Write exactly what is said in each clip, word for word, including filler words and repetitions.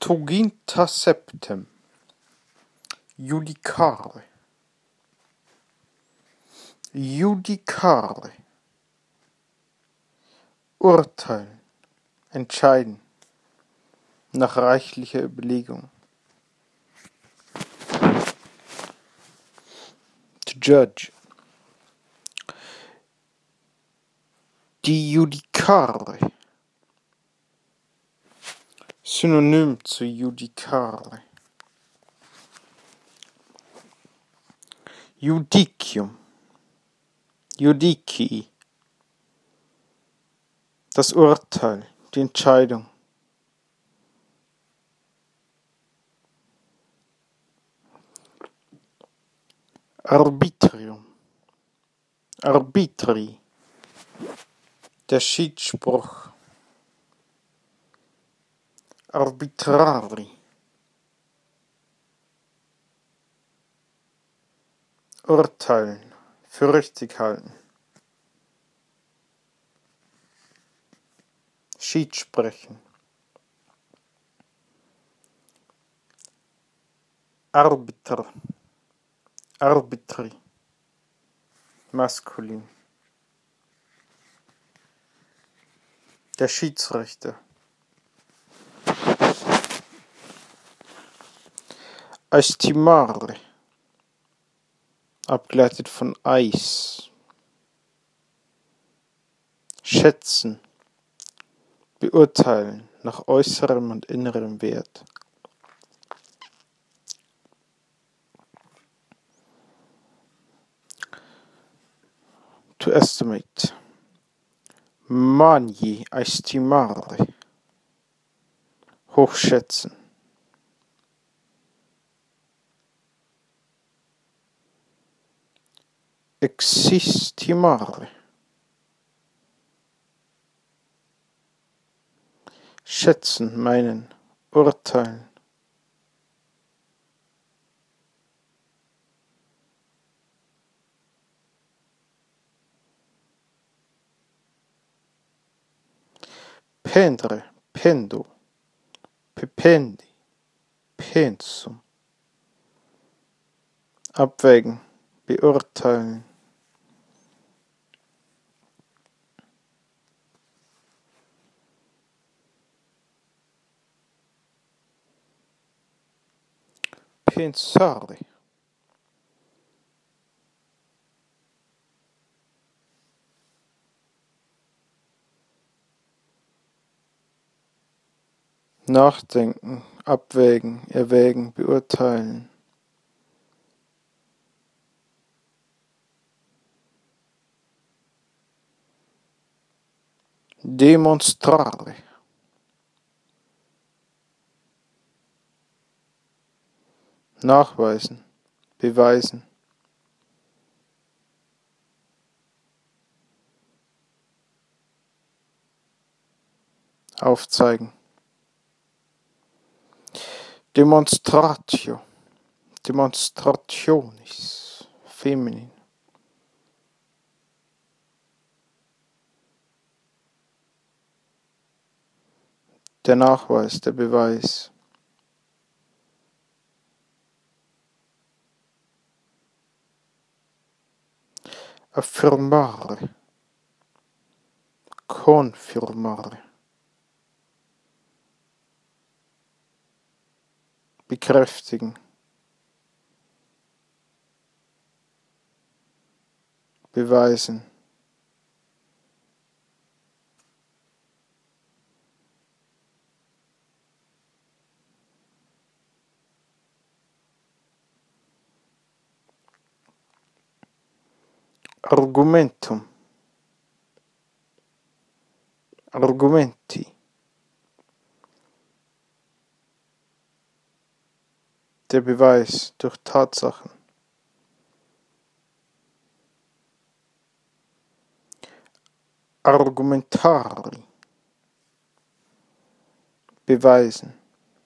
Septuaginta septem judicare judicare urteilen, entscheiden, nach reichlicher Überlegung. To judge. Die judicare. Synonym zu judicare. Judicium. Judici. Das Urteil, die Entscheidung. Arbitrium. Arbitri. Der Schiedsspruch. Arbitrari. Urteilen, für richtig halten. Schiedsprechen. Arbiter. Arbitri. Maskulin. Der Schiedsrichter. Estimare. Abgeleitet von Eis. Schätzen. Beurteilen nach äußerem und innerem Wert. To estimate. Mani estimare. Hochschätzen. Existimare. Schätzen, meinen, urteilen. Pendre, pendo, pependi, pensum. Abwägen, beurteilen. Pensare. Nachdenken, abwägen, erwägen, beurteilen. Demonstrare. Nachweisen, beweisen. Aufzeigen. Demonstratio. Demonstrationis. Feminin. Der Nachweis, der Beweis. Affirmare. Confirmare. Bekräftigen. Beweisen. Argumentum. Argumenti. Der Beweis durch Tatsachen. Argumentari. Beweisen.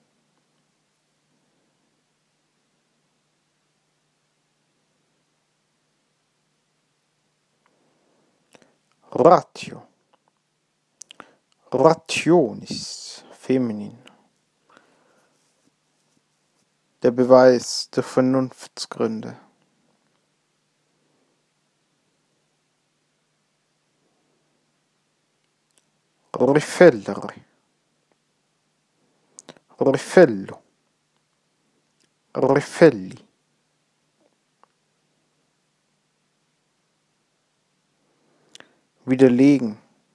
Ratio. Rationis. Feminin. Der Beweis durch Vernunftsgründe. Rifellere. Rifello. Rifelli. Widerlegen.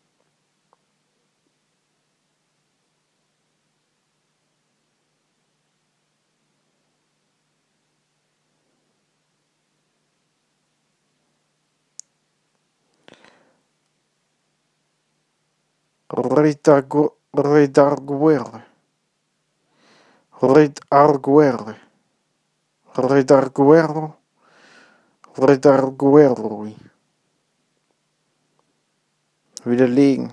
Redargu redarguere. Redarguere. Redarguero. Redarguerui. Widerlegen.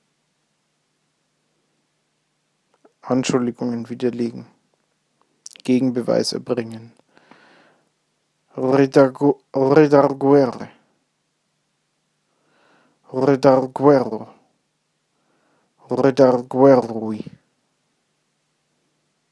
Anschuldigungen widerlegen. Gegenbeweis erbringen. Redargu redarguere. Redarguero. Redarguerui.